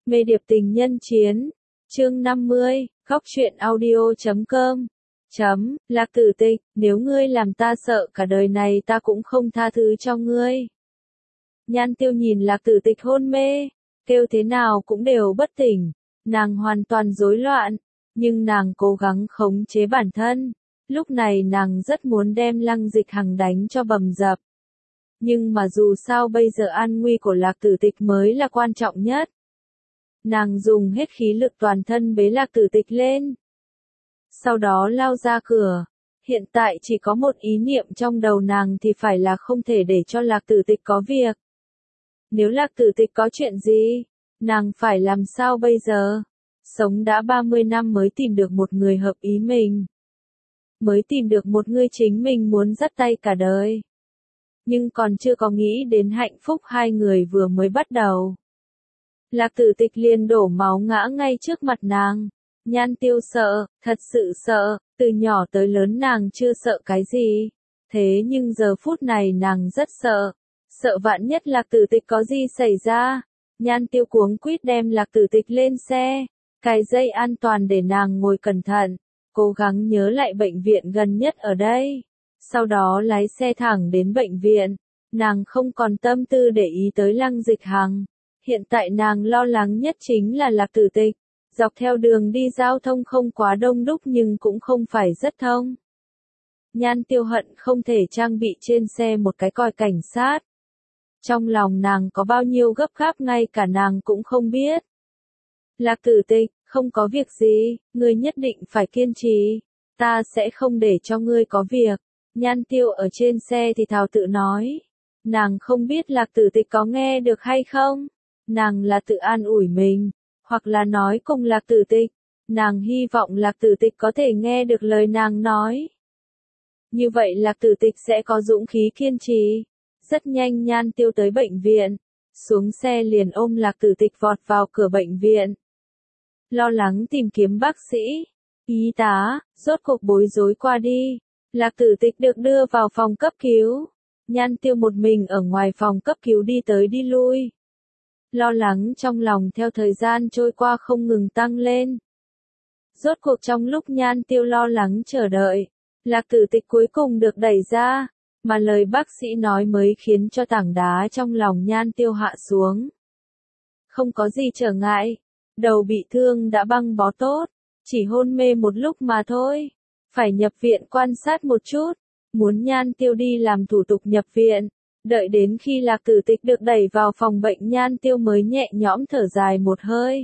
Mê điệp tình nhân chiến. Chương 50, góc truyện audio.com. Lạc Tử Tịch, nếu ngươi làm ta sợ cả đời này ta cũng không tha thứ cho ngươi. Nhan Tiêu nhìn Lạc Tử Tịch hôn mê, kêu thế nào cũng đều bất tỉnh, nàng hoàn toàn rối loạn, nhưng nàng cố gắng khống chế bản thân. Lúc này nàng rất muốn đem Lăng Dịch Hằng đánh cho bầm dập. Nhưng mà dù sao bây giờ an nguy của Lạc Tử Tịch mới là quan trọng nhất. Nàng dùng hết khí lực toàn thân bế Lạc Tử Tịch lên. Sau đó lao ra cửa. Hiện tại chỉ có một ý niệm trong đầu nàng thì phải là không thể để cho Lạc Tử Tịch có việc. Nếu Lạc Tử Tịch có chuyện gì, nàng phải làm sao bây giờ? Sống đã 30 năm mới tìm được một người hợp ý mình. Mới tìm được một người chính mình muốn dắt tay cả đời. Nhưng còn chưa có nghĩ đến hạnh phúc hai người vừa mới bắt đầu. Lạc Tử Tịch liền đổ máu ngã ngay trước mặt nàng. Nhan Tiêu sợ, thật sự sợ, từ nhỏ tới lớn nàng chưa sợ cái gì. Thế nhưng giờ phút này nàng rất sợ. Sợ vạn nhất Lạc Tử Tịch có gì xảy ra. Nhan Tiêu cuống quýt đem Lạc Tử Tịch lên xe. Cài dây an toàn để nàng ngồi cẩn thận. Cố gắng nhớ lại bệnh viện gần nhất ở đây. Sau đó lái xe thẳng đến bệnh viện. Nàng không còn tâm tư để ý tới Lăng Dịch Hằng. Hiện tại nàng lo lắng nhất chính là Lạc Tử Tịch. Dọc theo đường đi giao thông không quá đông đúc nhưng cũng không phải rất thông. Nhan Tiêu hận không thể trang bị trên xe một cái còi cảnh sát. Trong lòng nàng có bao nhiêu gấp gáp ngay cả nàng cũng không biết. Lạc Tử Tịch, không có việc gì, ngươi nhất định phải kiên trì. Ta sẽ không để cho ngươi có việc. Nhan Tiêu ở trên xe thì thào tự nói. Nàng không biết Lạc Tử Tịch có nghe được hay không. Nàng là tự an ủi mình, hoặc là nói cùng Lạc Tử Tịch. Nàng hy vọng Lạc Tử Tịch có thể nghe được lời nàng nói. Như vậy Lạc Tử Tịch sẽ có dũng khí kiên trì. Rất nhanh Nhan Tiêu tới bệnh viện. Xuống xe liền ôm Lạc Tử Tịch vọt vào cửa bệnh viện. Lo lắng tìm kiếm bác sĩ, y tá, rốt cuộc bối rối qua đi. Lạc Tử Tịch được đưa vào phòng cấp cứu. Nhan Tiêu một mình ở ngoài phòng cấp cứu đi tới đi lui. Lo lắng trong lòng theo thời gian trôi qua không ngừng tăng lên. Rốt cuộc trong lúc Nhan Tiêu lo lắng chờ đợi, Lạc Tử Tịch cuối cùng được đẩy ra, mà lời bác sĩ nói mới khiến cho tảng đá trong lòng Nhan Tiêu hạ xuống. Không có gì trở ngại, đầu bị thương đã băng bó tốt, chỉ hôn mê một lúc mà thôi, phải nhập viện quan sát một chút, muốn Nhan Tiêu đi làm thủ tục nhập viện. Đợi đến khi Lạc Tử Tịch được đẩy vào phòng bệnh Nhan Tiêu mới nhẹ nhõm thở dài một hơi.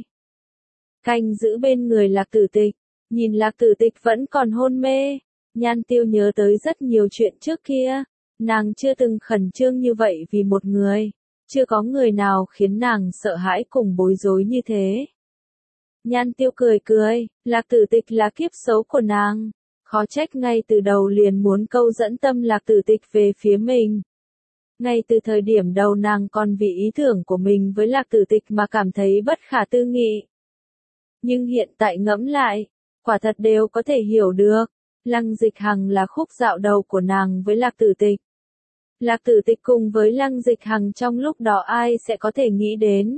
Canh giữ bên người Lạc Tử Tịch, nhìn Lạc Tử Tịch vẫn còn hôn mê, Nhan Tiêu nhớ tới rất nhiều chuyện trước kia, nàng chưa từng khẩn trương như vậy vì một người, chưa có người nào khiến nàng sợ hãi cùng bối rối như thế. Nhan Tiêu cười cười, Lạc Tử Tịch là kiếp xấu của nàng, khó trách ngay từ đầu liền muốn câu dẫn tâm Lạc Tử Tịch về phía mình. Ngay từ thời điểm đầu nàng còn vì ý tưởng của mình với Lạc Tử Tịch mà cảm thấy bất khả tư nghị. Nhưng hiện tại ngẫm lại, quả thật đều có thể hiểu được, Lăng Dịch Hằng là khúc dạo đầu của nàng với Lạc Tử Tịch. Lạc Tử Tịch cùng với Lăng Dịch Hằng trong lúc đó ai sẽ có thể nghĩ đến.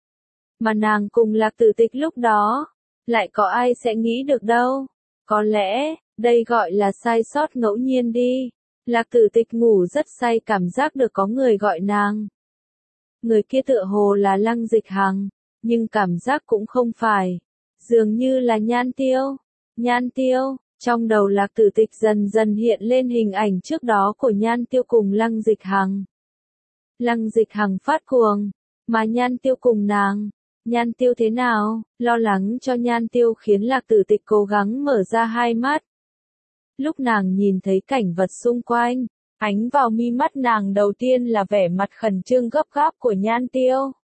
Mà nàng cùng Lạc Tử Tịch lúc đó, lại có ai sẽ nghĩ được đâu. Có lẽ, đây gọi là sai sót ngẫu nhiên đi. Lạc Tử Tịch ngủ rất say cảm giác được có người gọi nàng. Người kia tựa hồ là Lăng Dịch Hằng, nhưng cảm giác cũng không phải. Dường như là Nhan Tiêu. Nhan Tiêu, trong đầu Lạc Tử Tịch dần dần hiện lên hình ảnh trước đó của Nhan Tiêu cùng Lăng Dịch Hằng. Lăng Dịch Hằng phát cuồng, mà Nhan Tiêu cùng nàng. Nhan Tiêu thế nào? Lo lắng cho Nhan Tiêu khiến Lạc Tử Tịch cố gắng mở ra hai mắt. Lúc nàng nhìn thấy cảnh vật xung quanh, ánh vào mi mắt nàng đầu tiên là vẻ mặt khẩn trương gấp gáp của Nhan Tiêu.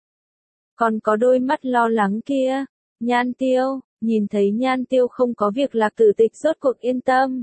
Còn có đôi mắt lo lắng kia. Nhan Tiêu, nhìn thấy Nhan Tiêu không có việc Lạc Tử Tịch rốt cuộc yên tâm.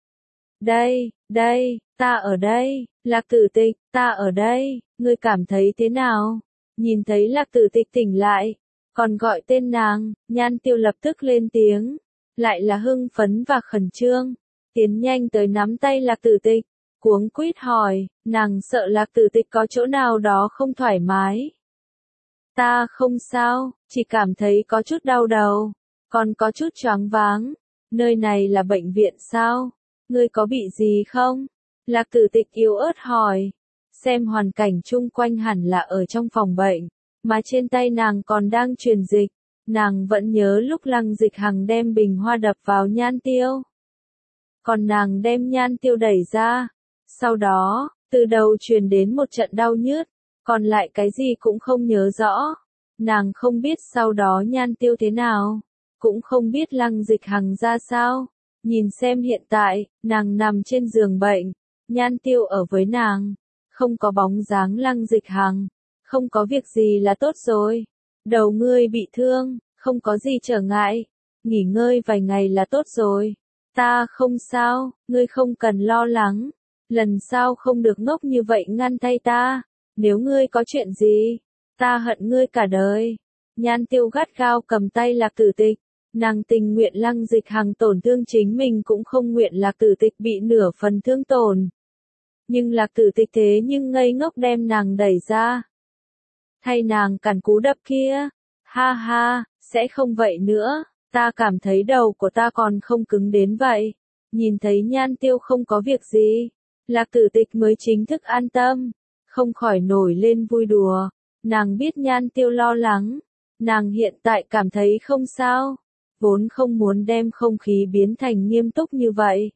Đây, ta ở đây, Lạc Tử Tịch, ta ở đây, ngươi cảm thấy thế nào? Nhìn thấy Lạc Tử Tịch tỉnh lại, còn gọi tên nàng, Nhan Tiêu lập tức lên tiếng, lại là hưng phấn và khẩn trương. Tiến nhanh tới nắm tay Lạc Tử Tịch, cuống quýt hỏi, nàng sợ Lạc Tử Tịch có chỗ nào đó không thoải mái. Ta không sao, chỉ cảm thấy có chút đau đầu, còn có chút choáng váng. Nơi này là bệnh viện sao? Ngươi có bị gì không? Lạc Tử Tịch yếu ớt hỏi. Xem hoàn cảnh chung quanh hẳn là ở trong phòng bệnh, mà trên tay nàng còn đang truyền dịch. Nàng vẫn nhớ lúc Lăng Dịch Hằng đem bình hoa đập vào Nhan Tiêu. Còn nàng đem Nhan Tiêu đẩy ra. Sau đó, từ đầu truyền đến một trận đau nhức, còn lại cái gì cũng không nhớ rõ. Nàng không biết sau đó Nhan Tiêu thế nào, cũng không biết Lăng Dịch Hằng ra sao. Nhìn xem hiện tại, nàng nằm trên giường bệnh, Nhan Tiêu ở với nàng, không có bóng dáng Lăng Dịch Hằng, không có việc gì là tốt rồi. Đầu ngươi bị thương, không có gì trở ngại, nghỉ ngơi vài ngày là tốt rồi. Ta không sao, ngươi không cần lo lắng, lần sau không được ngốc như vậy ngăn tay ta, nếu ngươi có chuyện gì, ta hận ngươi cả đời. Nhan Tiêu gắt gao cầm tay Lạc Tử Tịch, nàng tình nguyện Lăng Dịch Hằng tổn thương chính mình cũng không nguyện Lạc Tử Tịch bị nửa phần thương tổn. Nhưng Lạc Tử Tịch thế nhưng ngây ngốc đem nàng đẩy ra. Thay nàng cản cú đập kia, ha ha, sẽ không vậy nữa, ta cảm thấy đầu của ta còn không cứng đến vậy. Nhìn thấy Nhan Tiêu không có việc gì, Lạc Tử Tịch mới chính thức an tâm, không khỏi nổi lên vui đùa. Nàng biết Nhan Tiêu lo lắng, nàng hiện tại cảm thấy không sao, vốn không muốn đem không khí biến thành nghiêm túc như vậy.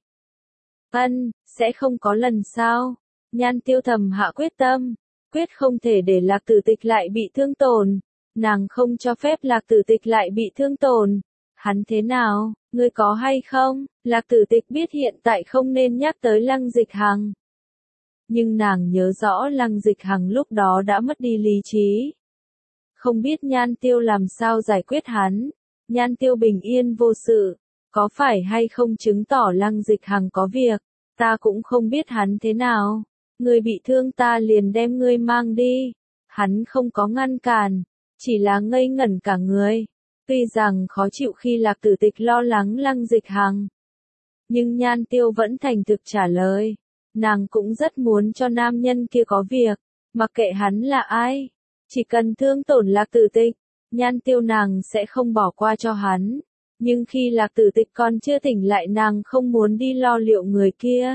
Sẽ không có lần sau. Nhan Tiêu thầm hạ quyết tâm, quyết không thể để Lạc Tử Tịch lại bị thương tổn. Nàng không cho phép Lạc Tử Tịch lại bị thương tổn. Hắn thế nào, ngươi có hay không? Lạc Tử Tịch biết hiện tại không nên nhắc tới Lăng Dịch Hằng. Nhưng nàng nhớ rõ Lăng Dịch Hằng lúc đó đã mất đi lý trí. Không biết Nhan Tiêu làm sao giải quyết hắn. Nhan Tiêu bình yên vô sự, có phải hay không chứng tỏ Lăng Dịch Hằng có việc, ta cũng không biết hắn thế nào. Ngươi bị thương ta liền đem ngươi mang đi. Hắn không có ngăn cản, chỉ là ngây ngẩn cả người. Tuy rằng khó chịu khi Lạc Tử Tịch lo lắng Lăng Dịch Hằng, nhưng Nhan Tiêu vẫn thành thực trả lời. Nàng cũng rất muốn cho nam nhân kia có việc, mặc kệ hắn là ai, chỉ cần thương tổn Lạc Tử Tịch, Nhan Tiêu nàng sẽ không bỏ qua cho hắn. Nhưng khi Lạc Tử Tịch còn chưa tỉnh lại nàng không muốn đi lo liệu người kia.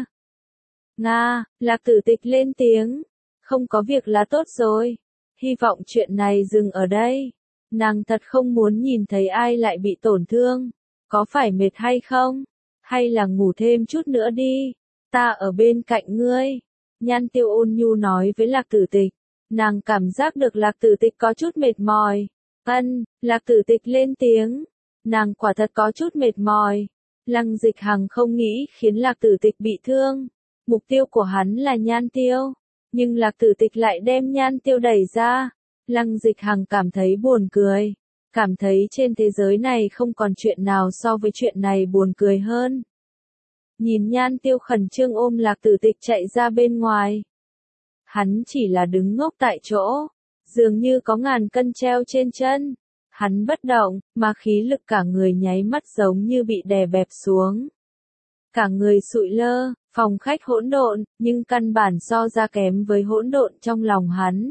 Lạc Tử Tịch lên tiếng, không có việc là tốt rồi. Hy vọng chuyện này dừng ở đây. Nàng thật không muốn nhìn thấy ai lại bị tổn thương. Có phải mệt hay không? Hay là ngủ thêm chút nữa đi. Ta ở bên cạnh ngươi. Nhan Tiêu ôn nhu nói với Lạc Tử Tịch. Nàng cảm giác được Lạc Tử Tịch có chút mệt mỏi. Lạc Tử Tịch lên tiếng. Nàng quả thật có chút mệt mỏi. Lăng Dịch Hằng không nghĩ khiến Lạc Tử Tịch bị thương. Mục tiêu của hắn là Nhan Tiêu. Nhưng Lạc Tử Tịch lại đem Nhan Tiêu đẩy ra. Lăng Dịch Hằng cảm thấy buồn cười. Cảm thấy trên thế giới này không còn chuyện nào so với chuyện này buồn cười hơn. Nhìn Nhan Tiêu khẩn trương ôm Lạc Tử Tịch chạy ra bên ngoài. Hắn chỉ là đứng ngốc tại chỗ. Dường như có ngàn cân treo trên chân. Hắn bất động, mà khí lực cả người nháy mắt giống như bị đè bẹp xuống. Cả người sụi lơ, phòng khách hỗn độn, nhưng căn bản so ra kém với hỗn độn trong lòng hắn.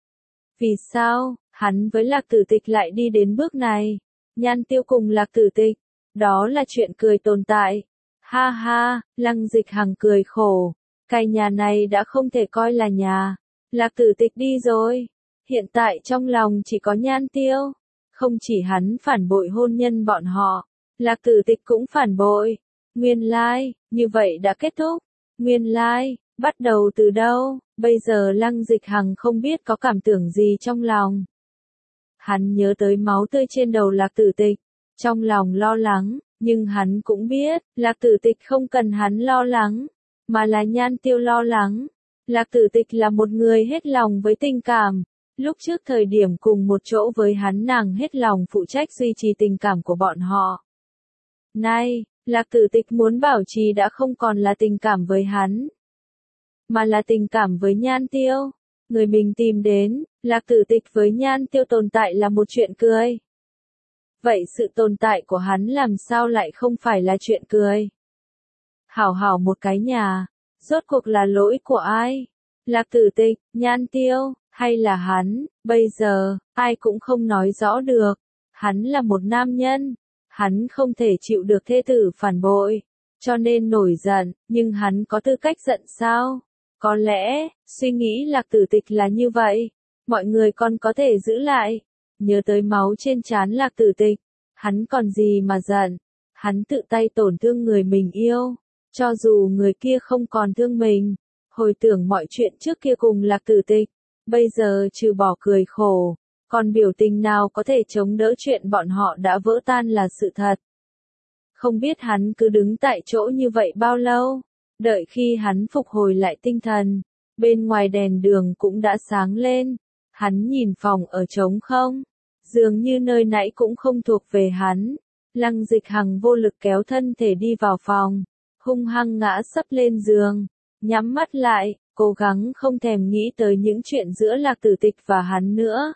Vì sao, hắn với Lạc Tử Tịch lại đi đến bước này? Nhan Tiêu cùng Lạc Tử Tịch, đó là chuyện cười tồn tại. Ha ha, Lăng Dịch Hằng cười khổ. Cái nhà này đã không thể coi là nhà. Lạc Tử Tịch đi rồi. Hiện tại trong lòng chỉ có Nhan Tiêu. Không chỉ hắn phản bội hôn nhân bọn họ, Lạc Tử Tịch cũng phản bội. Nguyên lai, như vậy đã kết thúc. Nguyên lai, bắt đầu từ đâu, bây giờ Lăng Dịch Hằng không biết có cảm tưởng gì trong lòng. Hắn nhớ tới máu tươi trên đầu Lạc Tử Tịch, trong lòng lo lắng, nhưng hắn cũng biết, Lạc Tử Tịch không cần hắn lo lắng, mà là Nhan Tiêu lo lắng. Lạc Tử Tịch là một người hết lòng với tình cảm. Lúc trước thời điểm cùng một chỗ với hắn nàng hết lòng phụ trách duy trì tình cảm của bọn họ. Nay, Lạc Tử Tịch muốn bảo trì đã không còn là tình cảm với hắn, mà là tình cảm với Nhan Tiêu. Người mình tìm đến, Lạc Tử Tịch với Nhan Tiêu tồn tại là một chuyện cười. Vậy sự tồn tại của hắn làm sao lại không phải là chuyện cười? Hảo hảo một cái nhà, rốt cuộc là lỗi của ai? Lạc Tử Tịch, Nhan Tiêu, Hay là hắn, bây giờ, ai cũng không nói rõ được. Hắn là một nam nhân, hắn không thể chịu được thê tử phản bội, cho nên nổi giận, nhưng hắn có tư cách giận sao? Có lẽ, suy nghĩ Lạc Tử Tịch là như vậy, mọi người còn có thể giữ lại. Nhớ tới máu trên trán Lạc Tử Tịch, hắn còn gì mà giận, hắn tự tay tổn thương người mình yêu, cho dù người kia không còn thương mình. Hồi tưởng mọi chuyện trước kia cùng Lạc Tử Tịch, bây giờ trừ bỏ cười khổ, còn biểu tình nào có thể chống đỡ chuyện bọn họ đã vỡ tan là sự thật. Không biết hắn cứ đứng tại chỗ như vậy bao lâu, đợi khi hắn phục hồi lại tinh thần, bên ngoài đèn đường cũng đã sáng lên, hắn nhìn phòng ở trống không, dường như nơi nãy cũng không thuộc về hắn. Lăng Dịch Hằng vô lực kéo thân thể đi vào phòng, hung hăng ngã sấp lên giường, nhắm mắt lại, cố gắng không thèm nghĩ tới những chuyện giữa Lạc Tử Tịch và hắn nữa.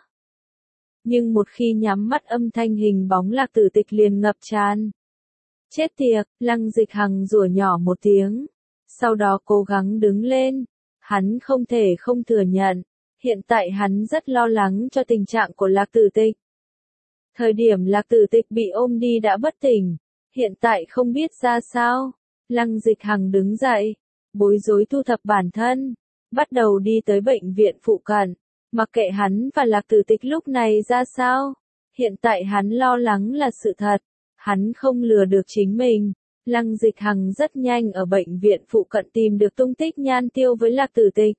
Nhưng một khi nhắm mắt âm thanh hình bóng Lạc Tử Tịch liền ngập tràn. Chết tiệt, Lăng Dịch Hằng rủa nhỏ một tiếng, sau đó cố gắng đứng lên. Hắn không thể không thừa nhận, hiện tại hắn rất lo lắng cho tình trạng của Lạc Tử Tịch. Thời điểm Lạc Tử Tịch bị ôm đi đã bất tỉnh, hiện tại không biết ra sao. Lăng Dịch Hằng đứng dậy, bối rối thu thập bản thân, bắt đầu đi tới bệnh viện phụ cận, mặc kệ hắn và Lạc Tử Tịch lúc này ra sao. Hiện tại hắn lo lắng là sự thật, hắn không lừa được chính mình. Lăng Dịch Hằng rất nhanh ở bệnh viện phụ cận tìm được tung tích Nhan Tiêu với Lạc Tử Tịch.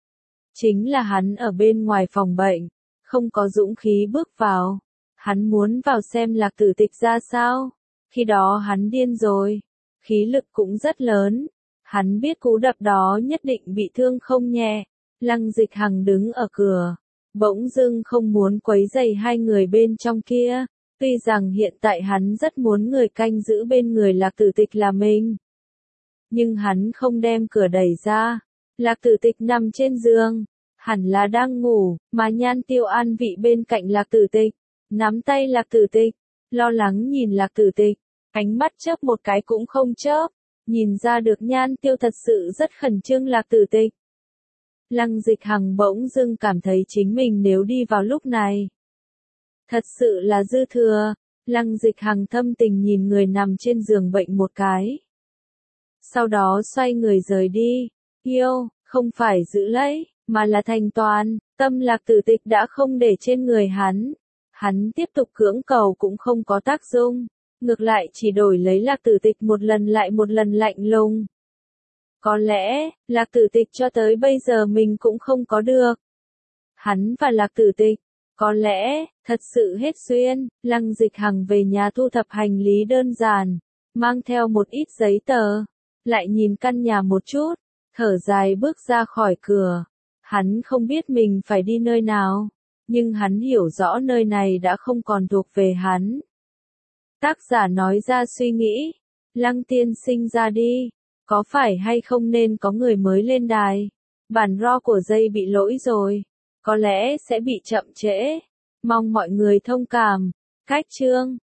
Chính là hắn ở bên ngoài phòng bệnh, không có dũng khí bước vào. Hắn muốn vào xem Lạc Tử Tịch ra sao. Khi đó hắn điên rồi, khí lực cũng rất lớn. Hắn biết cú đập đó nhất định bị thương không nhẹ. Lăng Dịch Hằng đứng ở cửa, bỗng dưng không muốn quấy rầy hai người bên trong kia. Tuy rằng hiện tại hắn rất muốn người canh giữ bên người Lạc Tử Tịch là mình, nhưng hắn không đem cửa đẩy ra. Lạc Tử Tịch nằm trên giường, hẳn là đang ngủ, mà Nhan Tiêu an vị bên cạnh Lạc Tử Tịch, nắm tay Lạc Tử Tịch, lo lắng nhìn Lạc Tử Tịch, ánh mắt chớp một cái cũng không chớp, nhìn ra được Nhan Tiêu thật sự rất khẩn trương Lạc Tử Tịch. Lăng Dịch Hằng bỗng dưng cảm thấy chính mình nếu đi vào lúc này, thật sự là dư thừa. Lăng Dịch Hằng thâm tình nhìn người nằm trên giường bệnh một cái, sau đó xoay người rời đi. Yêu, không phải giữ lấy, mà là thành toàn. Tâm Lạc Tử Tịch đã không để trên người hắn. Hắn tiếp tục cưỡng cầu cũng không có tác dụng, ngược lại chỉ đổi lấy Lạc Tử Tịch một lần lại một lần lạnh lùng. Có lẽ, Lạc Tử Tịch cho tới bây giờ mình cũng không có được. Hắn và Lạc Tử Tịch, có lẽ, thật sự hết duyên. Lăng Dịch Hằng về nhà thu thập hành lý đơn giản, mang theo một ít giấy tờ, lại nhìn căn nhà một chút, thở dài bước ra khỏi cửa. Hắn không biết mình phải đi nơi nào, nhưng hắn hiểu rõ nơi này đã không còn thuộc về hắn. Tác giả nói ra suy nghĩ, Lăng tiên sinh ra đi, có phải hay không nên có người mới lên đài? Bản RAW của dây bị lỗi rồi, có lẽ sẽ bị chậm trễ, mong mọi người thông cảm. Cách chương